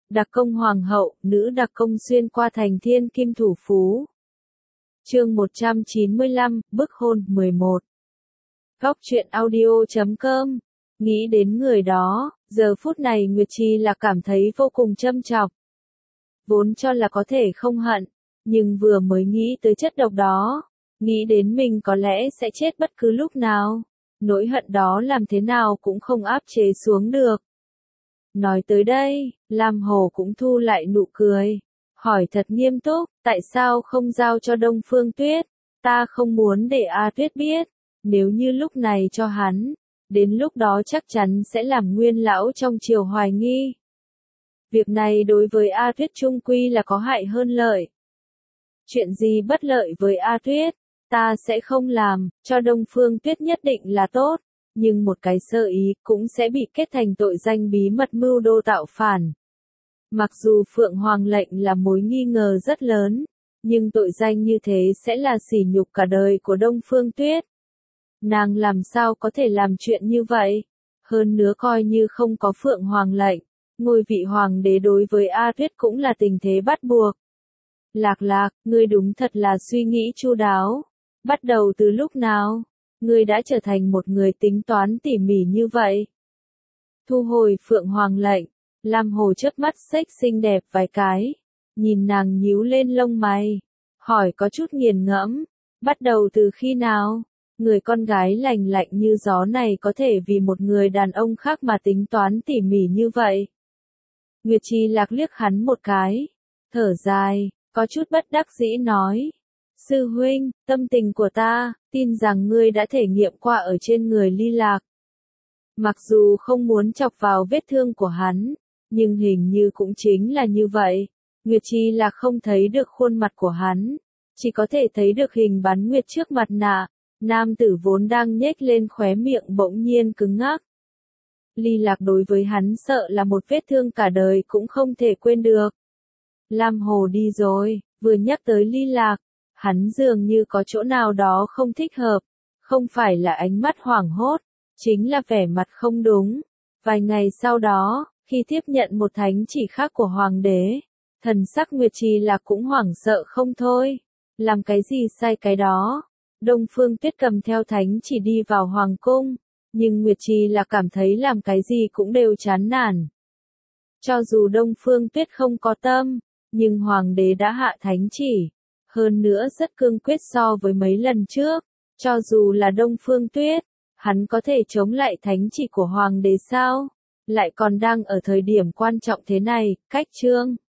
Đặc công hoàng hậu, nữ đặc công xuyên qua thành thiên kim thủ phú. Chương 195, bức hôn 11. Góc truyện audio.com. Nghĩ đến người đó, giờ phút này Nguyệt Trì là cảm thấy vô cùng châm chọc. Vốn cho là có thể không hận, nhưng vừa mới nghĩ tới chất độc đó, nghĩ đến mình có lẽ sẽ chết bất cứ lúc nào, nỗi hận đó làm thế nào cũng không áp chế xuống được. Nói tới đây, Lam Hồ cũng thu lại nụ cười, hỏi thật nghiêm túc, tại sao không giao cho Đông Phương Tuyết? Ta không muốn để A Tuyết biết, nếu như lúc này cho hắn, đến lúc đó chắc chắn sẽ làm Nguyên lão trong triều hoài nghi. Việc này đối với A Tuyết chung quy là có hại hơn lợi. Chuyện gì bất lợi với A Tuyết, ta sẽ không làm, cho Đông Phương Tuyết nhất định là tốt, nhưng một cái sơ ý cũng sẽ bị kết thành tội danh bí mật mưu đồ tạo phản. Mặc dù Phượng Hoàng lệnh là mối nghi ngờ rất lớn, nhưng tội danh như thế sẽ là sỉ nhục cả đời của Đông Phương Tuyết. Nàng làm sao có thể làm chuyện như vậy? Hơn nữa coi như không có Phượng Hoàng lệnh, ngôi vị hoàng đế đối với A Tuyết cũng là tình thế bắt buộc. Lạc Lạc, ngươi đúng thật là suy nghĩ chu đáo. Bắt đầu từ lúc nào, ngươi đã trở thành một người tính toán tỉ mỉ như vậy? Thu hồi Phượng Hoàng lệnh, Lam Hồ chớp mắt xếch xinh đẹp vài cái, nhìn nàng nhíu lên lông mày, hỏi có chút nghiền ngẫm, bắt đầu từ khi nào? Người con gái lành lạnh như gió này có thể vì một người đàn ông khác mà tính toán tỉ mỉ như vậy? Nguyệt Trì Lạc liếc hắn một cái, thở dài, có chút bất đắc dĩ nói. Sư huynh, tâm tình của ta, tin rằng ngươi đã thể nghiệm qua ở trên người Ly Lạc. Mặc dù không muốn chọc vào vết thương của hắn, nhưng hình như cũng chính là như vậy. Nguyệt Trì Lạc không thấy được khuôn mặt của hắn, chỉ có thể thấy được hình bán nguyệt trước mặt nạ. Nam tử vốn đang nhếch lên khóe miệng bỗng nhiên cứng ngắc. Ly Lạc đối với hắn sợ là một vết thương cả đời cũng không thể quên được. Lam Hồ đi rồi, vừa nhắc tới Ly Lạc, hắn dường như có chỗ nào đó không thích hợp, không phải là ánh mắt hoảng hốt, chính là vẻ mặt không đúng. Vài ngày sau đó, khi tiếp nhận một thánh chỉ khác của hoàng đế, thần sắc Nguyệt Trì Lạc cũng hoảng sợ không thôi. Làm cái gì sai cái đó? Đông Phương Tuyết cầm theo thánh chỉ đi vào hoàng cung, nhưng Nguyệt Trì Lạc cảm thấy làm cái gì cũng đều chán nản. Cho dù Đông Phương Tuyết không có tâm, nhưng hoàng đế đã hạ thánh chỉ, hơn nữa rất cương quyết so với mấy lần trước, cho dù là Đông Phương Tuyết, hắn có thể chống lại thánh chỉ của hoàng đế sao? Lại còn đang ở thời điểm quan trọng thế này, cách chương